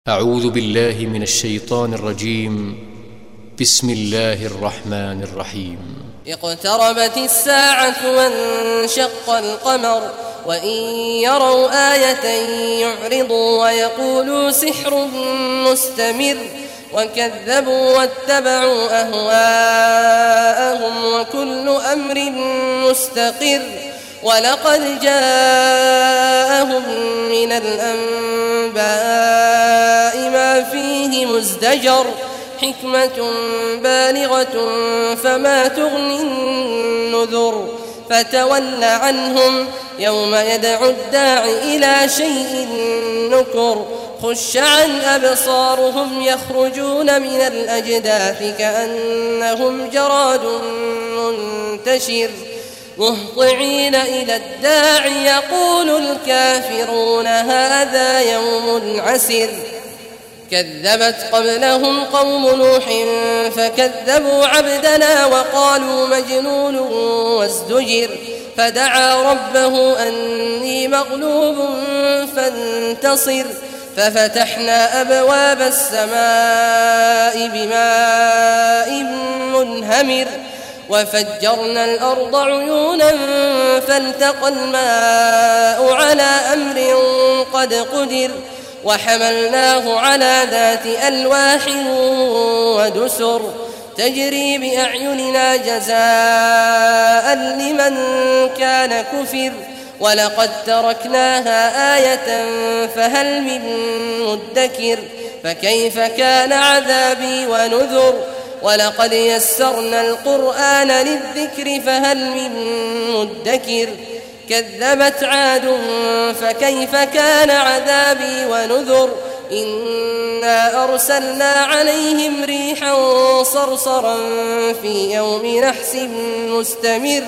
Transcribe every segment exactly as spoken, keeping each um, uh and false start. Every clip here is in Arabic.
أعوذ بالله من الشيطان الرجيم. بسم الله الرحمن الرحيم. اقتربت الساعة وانشق القمر وإن يروا آية يعرضوا ويقولوا سحر مستمر وكذبوا واتبعوا أهواءهم وكل أمر مستقر ولقد جاءهم من الأنباء ما فيه مزدجر حكمة بالغة فما تغني النذر فتول عنهم يوم يدعو الداع إلى شيء نكر خش عن أبصارهم يخرجون من الأجداث كأنهم جراد منتشر مهطعين إلى الداع يقول الكافرون هذا يوم عسر كذبت قبلهم قوم نوح فكذبوا عبدنا وقالوا مجنون وازدجر فدعا ربه أني مغلوب فانتصر ففتحنا أبواب السماء بماء منهمر وفجرنا الأرض عيونا فالتقى الماء على أمر قد قدر وحملناه على ذات ألواح ودسر تجري بأعيننا جزاء لمن كان كفر ولقد تركناها آية فهل من مدكر فكيف كان عذابي ونذر ولقد يسرنا القرآن للذكر فهل من مدكر كذبت عاد فكيف كان عذابي ونذر إنا أرسلنا عليهم ريحا صرصرا في يوم نحس مستمر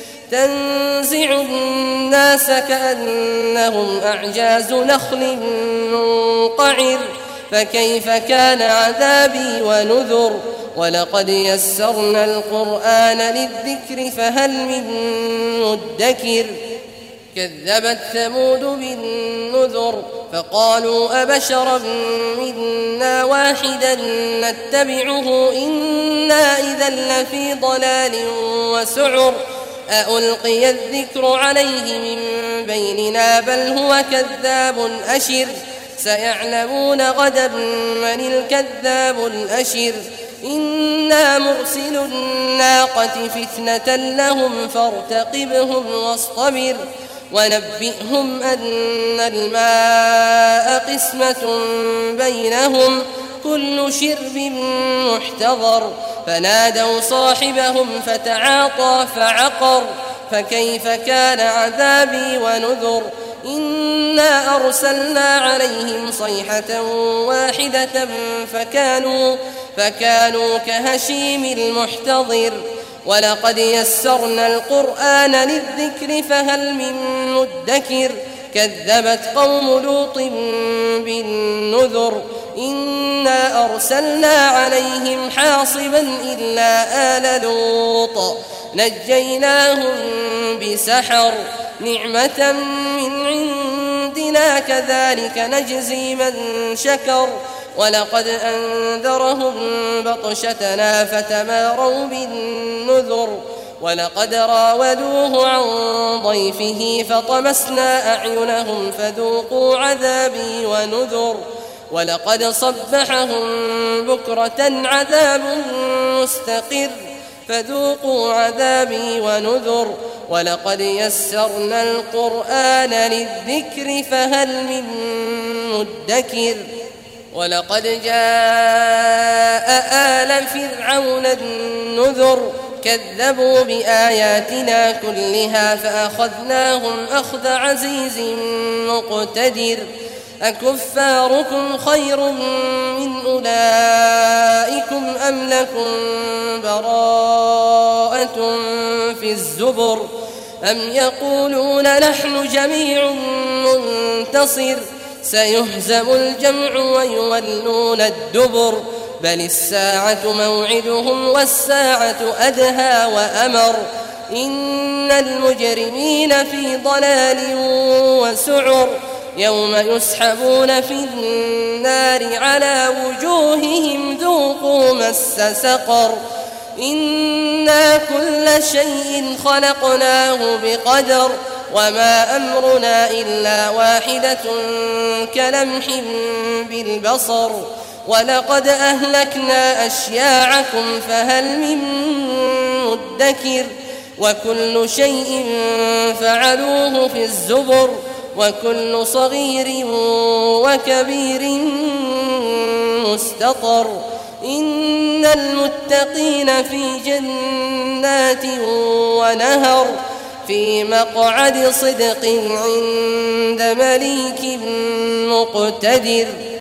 تنزع الناس كأنهم أعجاز نخل منقعر فكيف كان عذابي ونذر ولقد يسرنا القرآن للذكر فهل من مدكر كذبت ثمود بالنذر فقالوا أبشرا منا واحدا نتبعه إنا إذا لفي ضلال وسعر أألقي الذكر عليه من بيننا بل هو كذاب أشر سيعلمون غدا من الكذاب الأشر إنا مرسل الناقة فتنة لهم فارتقبهم واصطبر ونبئهم أن الماء قسمة بينهم كل شرب محتضر فنادوا صاحبهم فتعاطى فعقر فكيف كان عذابي ونذر إنا أرسلنا عليهم صيحة واحدة فكانوا, فكانوا كهشيم المحتضر ولقد يسرنا القرآن للذكر فهل من مدكر كذبت قوم لوط بالنذر إنا أرسلنا عليهم حاصبا إلا آل لوط نجيناهم بسحر نعمة من عندنا كذلك نجزي من شكر ولقد أنذرهم بطشتنا فتماروا بالنذر ولقد راودوه عن ضيفه فطمسنا أعينهم فذوقوا عذابي ونذر ولقد صبحهم بكرة عذاب مستقر فذوقوا عذابي ونذر ولقد يسرنا القرآن للذكر فهل من مدكر ولقد جاء آل فرعون النذر كذبوا بآياتنا كلها فأخذناهم أخذ عزيز مقتدر أكفاركم خير من أولئكم أم لكم براءة في الزبر أم يقولون نحن جميع منتصر سيهزم الجمع ويولون الدبر بل الساعة موعدهم والساعة أدهى وأمر إن المجرمين في ضلال وسعر يوم يسحبون في النار على وجوههم ذوقوا مس سقر إنا كل شيء خلقناه بقدر وما أمرنا إلا واحدة كلمح بالبصر ولقد أهلكنا أشياعكم فهل من مدكر وكل شيء فعلوه في الزبر وكل صغير وكبير مستطر إن المتقين في جنات ونهر في مقعد صدق عند مليك مقتدر.